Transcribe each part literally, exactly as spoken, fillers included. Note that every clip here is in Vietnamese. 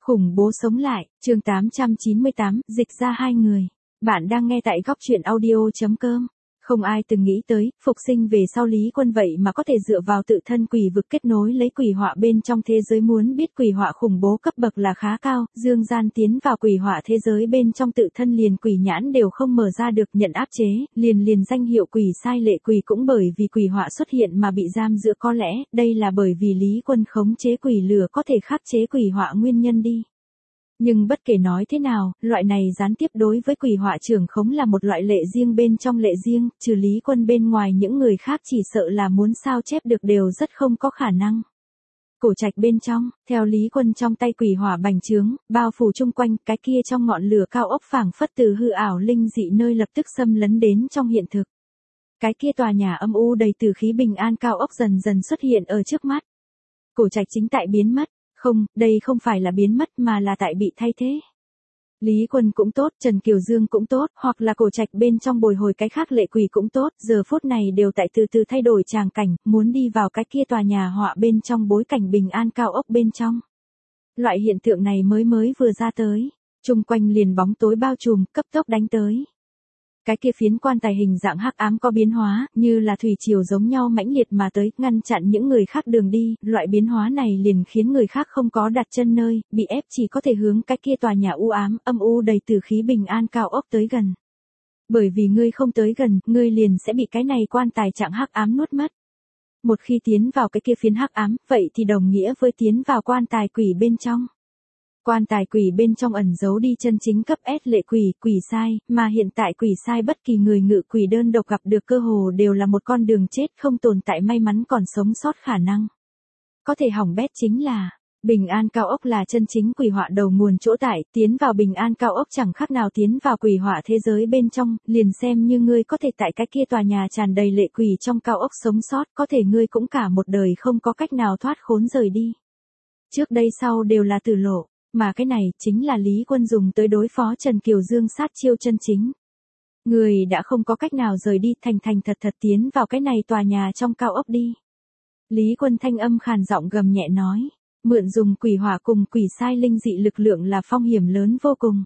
Khủng bố sống lại, chương tám trăm chín mươi tám, dịch ra hai người. Bạn đang nghe tại góc truyện audio.com. Không ai từng nghĩ tới, phục sinh về sau Lý Quân vậy mà có thể dựa vào tự thân quỷ vực kết nối lấy quỷ họa bên trong thế giới. Muốn biết quỷ họa khủng bố cấp bậc là khá cao, Dương Gian tiến vào quỷ họa thế giới bên trong tự thân liền quỷ nhãn đều không mở ra được, nhận áp chế, liền liền danh hiệu quỷ sai lệ quỷ cũng bởi vì quỷ họa xuất hiện mà bị giam giữ. Có lẽ, đây là bởi vì Lý Quân khống chế quỷ lửa có thể khắc chế quỷ họa nguyên nhân đi. Nhưng bất kể nói thế nào, loại này gián tiếp đối với quỷ họa trưởng khống là một loại lệ riêng bên trong lệ riêng, trừ Lý Quân bên ngoài những người khác chỉ sợ là muốn sao chép được đều rất không có khả năng. Cổ trạch bên trong, theo Lý Quân trong tay quỷ hỏa bành trướng, bao phủ chung quanh, cái kia trong ngọn lửa cao ốc phảng phất từ hư ảo linh dị nơi lập tức xâm lấn đến trong hiện thực. Cái kia tòa nhà âm u đầy từ khí bình an cao ốc dần dần xuất hiện ở trước mắt. Cổ trạch chính tại biến mất. Không, đây không phải là biến mất mà là tại bị thay thế. Lý Quân cũng tốt, Trần Kiều Dương cũng tốt, hoặc là cổ trạch bên trong bồi hồi cái khác lệ quỷ cũng tốt, giờ phút này đều tại từ từ thay đổi tràng cảnh, muốn đi vào cái kia tòa nhà họa bên trong bối cảnh bình an cao ốc bên trong. Loại hiện tượng này mới mới vừa ra tới, chung quanh liền bóng tối bao trùm, cấp tốc đánh tới. Cái kia phiến quan tài hình dạng hắc ám có biến hóa, như là thủy triều giống nhau mãnh liệt mà tới, ngăn chặn những người khác đường đi, loại biến hóa này liền khiến người khác không có đặt chân nơi, bị ép chỉ có thể hướng cái kia tòa nhà u ám, âm u đầy từ khí bình an cao ốc tới gần. Bởi vì ngươi không tới gần, ngươi liền sẽ bị cái này quan tài trạng hắc ám nuốt mất. Một khi tiến vào cái kia phiến hắc ám, vậy thì đồng nghĩa với tiến vào quan tài quỷ bên trong. Quan tài quỷ bên trong ẩn giấu đi chân chính cấp S lệ quỷ, quỷ sai, mà hiện tại quỷ sai bất kỳ người ngự quỷ đơn độc gặp được cơ hồ đều là một con đường chết, không tồn tại may mắn còn sống sót khả năng. Có thể hỏng bét chính là, bình an cao ốc là chân chính quỷ họa đầu nguồn chỗ tại, tiến vào bình an cao ốc chẳng khác nào tiến vào quỷ họa thế giới bên trong, liền xem như ngươi có thể tại cái kia tòa nhà tràn đầy lệ quỷ trong cao ốc sống sót, có thể ngươi cũng cả một đời không có cách nào thoát khốn rời đi. Trước đây sau đều là tử lộ. Mà cái này, chính là Lý Quân dùng tới đối phó Trần Kiều Dương sát chiêu chân chính. Người đã không có cách nào rời đi, thành thành thật thật tiến vào cái này tòa nhà trong cao ốc đi. Lý Quân thanh âm khàn giọng gầm nhẹ nói, mượn dùng quỷ hỏa cùng quỷ sai linh dị lực lượng là phong hiểm lớn vô cùng.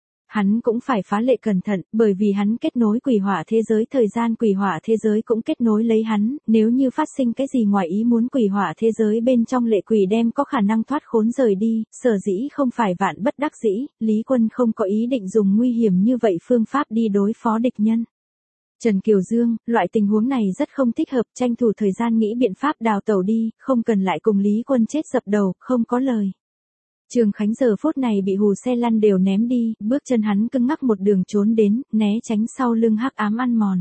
Hắn cũng phải phá lệ cẩn thận, bởi vì hắn kết nối quỷ hỏa thế giới, thời gian quỷ hỏa thế giới cũng kết nối lấy hắn, nếu như phát sinh cái gì ngoài ý muốn quỷ hỏa thế giới bên trong lệ quỷ đem có khả năng thoát khốn rời đi, sở dĩ không phải vạn bất đắc dĩ, Lý Quân không có ý định dùng nguy hiểm như vậy phương pháp đi đối phó địch nhân. Trần Kiều Dương, loại tình huống này rất không thích hợp, tranh thủ thời gian nghĩ biện pháp đào tẩu đi, không cần lại cùng Lý Quân chết dập đầu, không có lời. Trường Khánh giờ phút này bị hù xe lăn đều ném đi, bước chân hắn cứng ngắc một đường trốn đến, né tránh sau lưng hắc ám ăn mòn.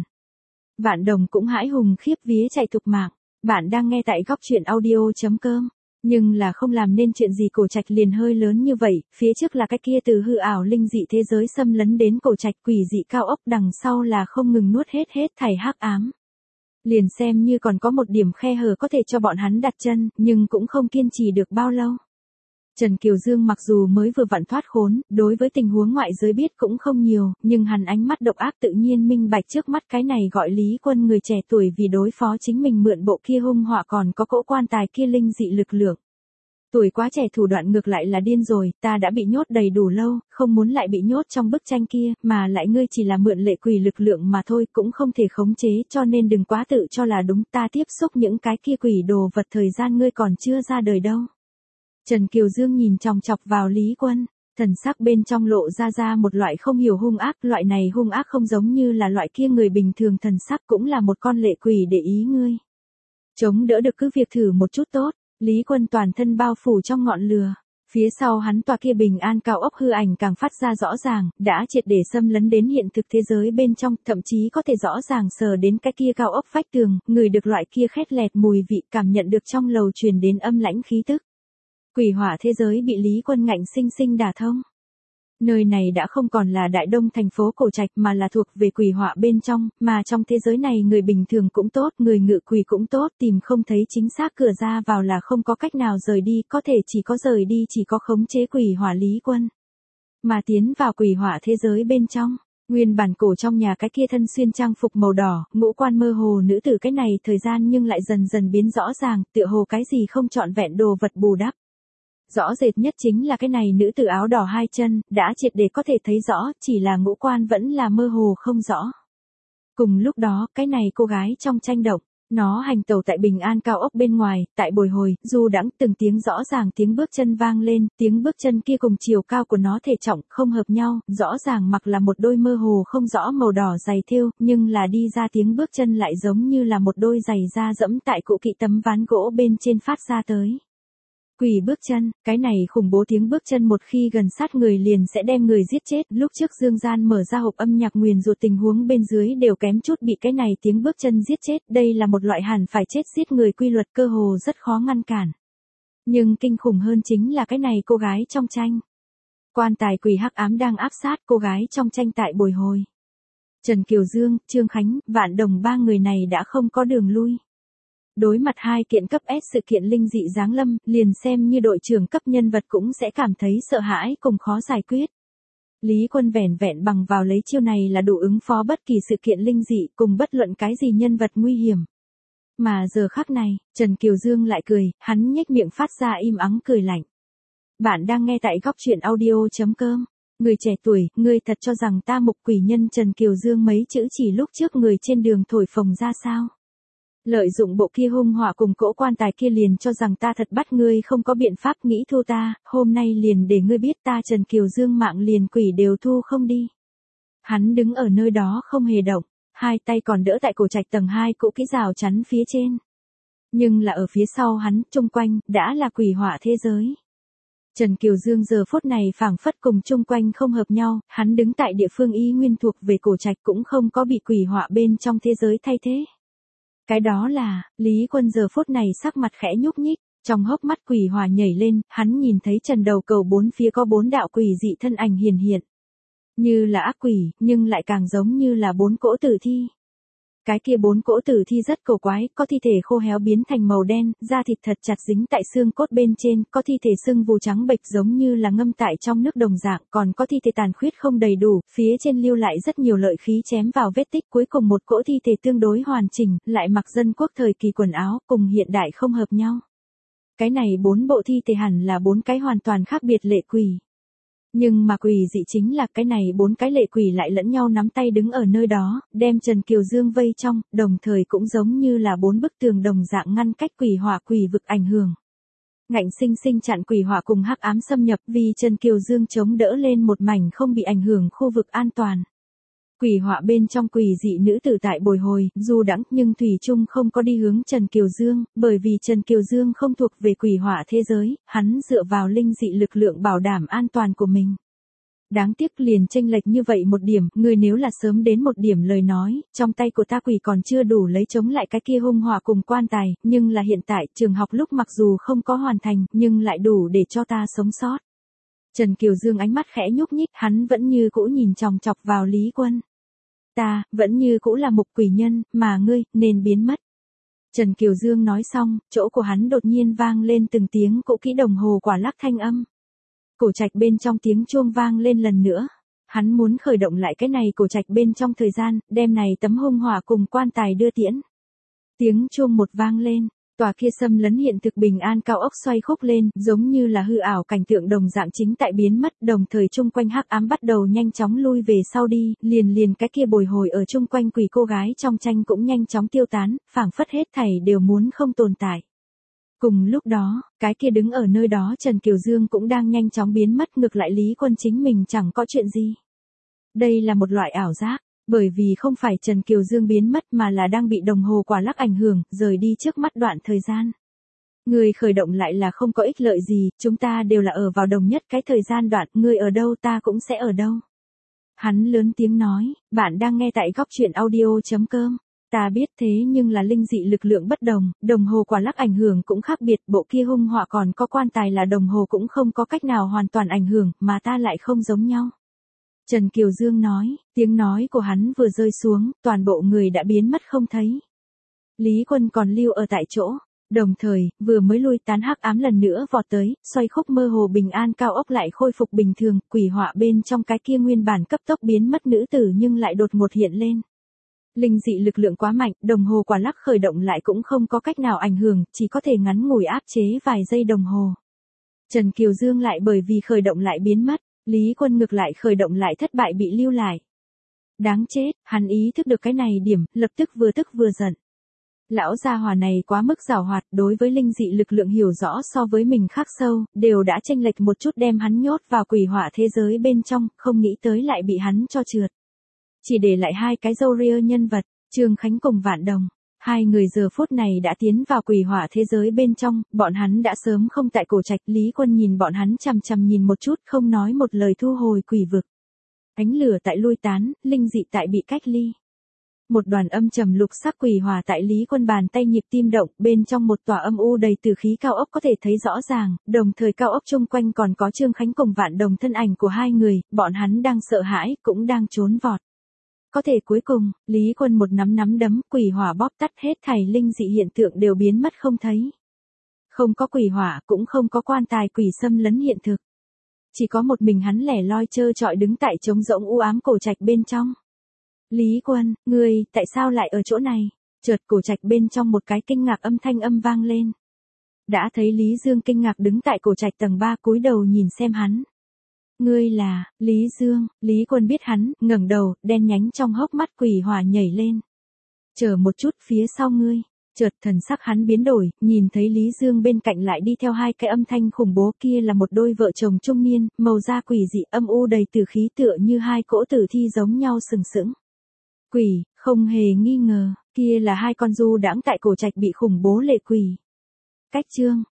Vạn Đồng cũng hãi hùng khiếp vía chạy thục mạng. Bạn đang nghe tại góc truyện audio.com. Nhưng là không làm nên chuyện gì, cổ trạch liền hơi lớn như vậy, phía trước là cái kia từ hư ảo linh dị thế giới xâm lấn đến cổ trạch quỷ dị cao ốc, đằng sau là không ngừng nuốt hết hết thảy hắc ám. Liền xem như còn có một điểm khe hở có thể cho bọn hắn đặt chân, nhưng cũng không kiên trì được bao lâu. Trần Kiều Dương mặc dù mới vừa vặn thoát khốn, đối với tình huống ngoại giới biết cũng không nhiều, nhưng hắn ánh mắt độc ác tự nhiên minh bạch trước mắt cái này gọi Lý Quân người trẻ tuổi vì đối phó chính mình mượn bộ kia hung họa còn có cỗ quan tài kia linh dị lực lượng. Tuổi quá trẻ thủ đoạn ngược lại là điên rồi, ta đã bị nhốt đầy đủ lâu, không muốn lại bị nhốt trong bức tranh kia, mà lại ngươi chỉ là mượn lệ quỷ lực lượng mà thôi, cũng không thể khống chế, cho nên đừng quá tự cho là đúng, ta tiếp xúc những cái kia quỷ đồ vật thời gian ngươi còn chưa ra đời đâu. Trần Kiều Dương nhìn chòng chọc vào Lý Quân, thần sắc bên trong lộ ra ra một loại không hiểu hung ác, loại này hung ác không giống như là loại kia người bình thường, thần sắc cũng là một con lệ quỷ để ý ngươi. Chống đỡ được cứ việc thử một chút tốt, Lý Quân toàn thân bao phủ trong ngọn lửa, phía sau hắn tòa kia bình an cao ốc hư ảnh càng phát ra rõ ràng, đã triệt để xâm lấn đến hiện thực thế giới bên trong, thậm chí có thể rõ ràng sờ đến cái kia cao ốc vách tường, ngửi được loại kia khét lẹt mùi vị, cảm nhận được trong lầu truyền đến âm lãnh khí tức. Quỷ hỏa thế giới bị Lý Quân ngạnh sinh sinh đả thông. Nơi này đã không còn là Đại Đông thành phố cổ trạch mà là thuộc về quỷ hỏa bên trong, mà trong thế giới này người bình thường cũng tốt, người ngự quỷ cũng tốt, tìm không thấy chính xác cửa ra vào là không có cách nào rời đi, có thể chỉ có rời đi chỉ có khống chế quỷ hỏa Lý Quân. Mà tiến vào quỷ hỏa thế giới bên trong, nguyên bản cổ trong nhà cái kia thân xuyên trang phục màu đỏ, ngũ quan mơ hồ nữ tử cái này thời gian nhưng lại dần dần biến rõ ràng, tựa hồ cái gì không trọn vẹn đồ vật bù đắp. Rõ rệt nhất chính là cái này nữ tử áo đỏ hai chân, đã triệt để có thể thấy rõ, chỉ là ngũ quan vẫn là mơ hồ không rõ. Cùng lúc đó, cái này cô gái trong tranh động, nó hành tẩu tại Bình An cao ốc bên ngoài, tại bồi hồi, du đãng từng tiếng rõ ràng tiếng bước chân vang lên, tiếng bước chân kia cùng chiều cao của nó thể trọng không hợp nhau, rõ ràng mặc là một đôi mơ hồ không rõ màu đỏ giày thêu, nhưng là đi ra tiếng bước chân lại giống như là một đôi giày da dẫm tại cũ kỹ tấm ván gỗ bên trên phát ra tới. Quỷ bước chân, cái này khủng bố tiếng bước chân một khi gần sát người liền sẽ đem người giết chết. Lúc trước Dương Gian mở ra hộp âm nhạc nguyền rủa tình huống bên dưới đều kém chút bị cái này tiếng bước chân giết chết. Đây là một loại hẳn phải chết giết người quy luật cơ hồ rất khó ngăn cản. Nhưng kinh khủng hơn chính là cái này cô gái trong tranh. Quan tài quỷ hắc ám đang áp sát cô gái trong tranh tại bồi hồi. Trần Kiều Dương, Trương Khánh, Vạn Đồng ba người này đã không có đường lui. Đối mặt hai kiện cấp S sự kiện linh dị giáng lâm, liền xem như đội trưởng cấp nhân vật cũng sẽ cảm thấy sợ hãi cùng khó giải quyết. Lý Quân vẻn vẹn bằng vào lấy chiêu này là đủ ứng phó bất kỳ sự kiện linh dị cùng bất luận cái gì nhân vật nguy hiểm. Mà giờ khắc này, Trần Kiều Dương lại cười, hắn nhếch miệng phát ra im ắng cười lạnh. Bạn đang nghe tại góc truyện audio chấm com. Người trẻ tuổi, ngươi thật cho rằng ta mục quỷ nhân Trần Kiều Dương mấy chữ chỉ lúc trước người trên đường thổi phồng ra sao? Lợi dụng bộ kia hung họa cùng cỗ quan tài kia liền cho rằng ta thật bắt ngươi không có biện pháp nghĩ thu ta, hôm nay liền để ngươi biết ta Trần Kiều Dương mạng liền quỷ đều thu không đi. Hắn đứng ở nơi đó không hề động, hai tay còn đỡ tại cổ trạch tầng hai cỗ kỹ rào chắn phía trên. Nhưng là ở phía sau hắn, chung quanh, đã là quỷ họa thế giới. Trần Kiều Dương giờ phút này phảng phất cùng chung quanh không hợp nhau, hắn đứng tại địa phương y nguyên thuộc về cổ trạch cũng không có bị quỷ họa bên trong thế giới thay thế. Cái đó là, Lý Quân giờ phút này sắc mặt khẽ nhúc nhích, trong hốc mắt quỷ hỏa nhảy lên, hắn nhìn thấy trần đầu cầu bốn phía có bốn đạo quỷ dị thân ảnh hiển hiện. Như là ác quỷ, nhưng lại càng giống như là bốn cỗ tử thi. Cái kia bốn cỗ tử thi rất cổ quái, có thi thể khô héo biến thành màu đen, da thịt thật chặt dính tại xương cốt bên trên, có thi thể sưng vù trắng bệch giống như là ngâm tại trong nước đồng dạng, còn có thi thể tàn khuyết không đầy đủ, phía trên lưu lại rất nhiều lợi khí chém vào vết tích, cuối cùng một cỗ thi thể tương đối hoàn chỉnh, lại mặc dân quốc thời kỳ quần áo, cùng hiện đại không hợp nhau. Cái này bốn bộ thi thể hẳn là bốn cái hoàn toàn khác biệt lệ quỷ. Nhưng mà quỷ dị chính là cái này bốn cái lệ quỷ lại lẫn nhau nắm tay đứng ở nơi đó, đem Trần Kiều Dương vây trong, đồng thời cũng giống như là bốn bức tường đồng dạng ngăn cách quỷ hỏa quỷ vực ảnh hưởng. Ngạnh sinh sinh chặn quỷ hỏa cùng hắc ám xâm nhập vì Trần Kiều Dương chống đỡ lên một mảnh không bị ảnh hưởng khu vực an toàn. Quỷ họa bên trong quỷ dị nữ tử tại bồi hồi, dù đắng nhưng Thủy Trung không có đi hướng Trần Kiều Dương, bởi vì Trần Kiều Dương không thuộc về quỷ họa thế giới, hắn dựa vào linh dị lực lượng bảo đảm an toàn của mình. Đáng tiếc liền chênh lệch như vậy một điểm, người nếu là sớm đến một điểm lời nói, trong tay của ta quỷ còn chưa đủ lấy chống lại cái kia hung hỏa cùng quan tài, nhưng là hiện tại trường học lúc mặc dù không có hoàn thành, nhưng lại đủ để cho ta sống sót. Trần Kiều Dương ánh mắt khẽ nhúc nhích, hắn vẫn như cũ nhìn chòng chọc vào Lý Quân. Ta, vẫn như cũ là mục quỷ nhân, mà ngươi, nên biến mất. Trần Kiều Dương nói xong, chỗ của hắn đột nhiên vang lên từng tiếng cỗ kỹ đồng hồ quả lắc thanh âm. Cổ trạch bên trong tiếng chuông vang lên lần nữa. Hắn muốn khởi động lại cái này cổ trạch bên trong thời gian, đem này tấm hung hỏa cùng quan tài đưa tiễn. Tiếng chuông một vang lên. Tòa kia xâm lấn hiện thực Bình An cao ốc xoay khúc lên, giống như là hư ảo cảnh tượng đồng dạng chính tại biến mất, đồng thời chung quanh hắc ám bắt đầu nhanh chóng lui về sau đi, liền liền cái kia bồi hồi ở chung quanh quỷ cô gái trong tranh cũng nhanh chóng tiêu tán, phảng phất hết thảy đều muốn không tồn tại. Cùng lúc đó, cái kia đứng ở nơi đó Trần Kiều Dương cũng đang nhanh chóng biến mất, ngược lại Lý Quân chính mình chẳng có chuyện gì. Đây là một loại ảo giác. Bởi vì không phải Trần Kiều Dương biến mất mà là đang bị đồng hồ quả lắc ảnh hưởng, rời đi trước mắt đoạn thời gian. Người khởi động lại là không có ích lợi gì, chúng ta đều là ở vào đồng nhất cái thời gian đoạn, người ở đâu ta cũng sẽ ở đâu. Hắn lớn tiếng nói, bạn đang nghe tại góc truyện audio chấm com. Ta biết thế nhưng là linh dị lực lượng bất đồng, đồng hồ quả lắc ảnh hưởng cũng khác biệt, bộ kia hung họa còn có quan tài là đồng hồ cũng không có cách nào hoàn toàn ảnh hưởng, mà ta lại không giống nhau. Trần Kiều Dương nói, tiếng nói của hắn vừa rơi xuống, toàn bộ người đã biến mất không thấy. Lý Quân còn lưu ở tại chỗ, đồng thời, vừa mới lui tán hắc ám lần nữa vọt tới, xoay khúc mơ hồ Bình An cao ốc lại khôi phục bình thường, quỷ họa bên trong cái kia nguyên bản cấp tốc biến mất nữ tử nhưng lại đột ngột hiện lên. Linh dị lực lượng quá mạnh, đồng hồ quả lắc khởi động lại cũng không có cách nào ảnh hưởng, chỉ có thể ngắn ngủi áp chế vài giây đồng hồ. Trần Kiều Dương lại bởi vì khởi động lại biến mất, Lý Quân ngược lại khởi động lại thất bại bị lưu lại. Đáng chết, hắn ý thức được cái này điểm, lập tức vừa tức vừa giận. Lão gia hỏa này quá mức giàu hoạt, đối với linh dị lực lượng hiểu rõ so với mình khắc sâu, đều đã chênh lệch một chút đem hắn nhốt vào quỷ hỏa thế giới bên trong, không nghĩ tới lại bị hắn cho trượt. Chỉ để lại hai cái râu ria nhân vật, Trương Khánh cùng Vạn Đồng. Hai người giờ phút này đã tiến vào quỷ hỏa thế giới bên trong, bọn hắn đã sớm không tại cổ trạch. Lý Quân nhìn bọn hắn chằm chằm nhìn một chút, không nói một lời thu hồi quỷ vực. Ánh lửa tại lui tán, linh dị tại bị cách ly. Một đoàn âm trầm lục sắc quỷ hỏa tại Lý Quân bàn tay nhịp tim động, bên trong một tòa âm u đầy tử khí cao ốc có thể thấy rõ ràng, đồng thời cao ốc chung quanh còn có Trương Khánh cùng Vạn Đồng thân ảnh của hai người, bọn hắn đang sợ hãi, cũng đang trốn vọt. Có thể cuối cùng, Lý Quân một nắm nắm đấm, quỷ hỏa bóp tắt hết thảy linh dị hiện tượng đều biến mất không thấy. Không có quỷ hỏa, cũng không có quan tài quỷ xâm lấn hiện thực. Chỉ có một mình hắn lẻ loi trơ trọi đứng tại trống rỗng u ám cổ trạch bên trong. Lý Quân, ngươi, tại sao lại ở chỗ này? Chợt cổ trạch bên trong một cái kinh ngạc âm thanh âm vang lên. Đã thấy Lý Dương kinh ngạc đứng tại cổ trạch tầng ba cúi đầu nhìn xem hắn. Ngươi là, Lý Dương, Lý Quân biết hắn, ngẩng đầu, đen nhánh trong hốc mắt quỷ hỏa nhảy lên. Chờ một chút phía sau ngươi, chợt thần sắc hắn biến đổi, nhìn thấy Lý Dương bên cạnh lại đi theo hai cái âm thanh khủng bố kia là một đôi vợ chồng trung niên, màu da quỷ dị âm u đầy tử khí tựa như hai cỗ tử thi giống nhau sừng sững. Quỷ, không hề nghi ngờ, kia là hai con du đãng tại cổ trạch bị khủng bố lệ quỷ. Cách chương,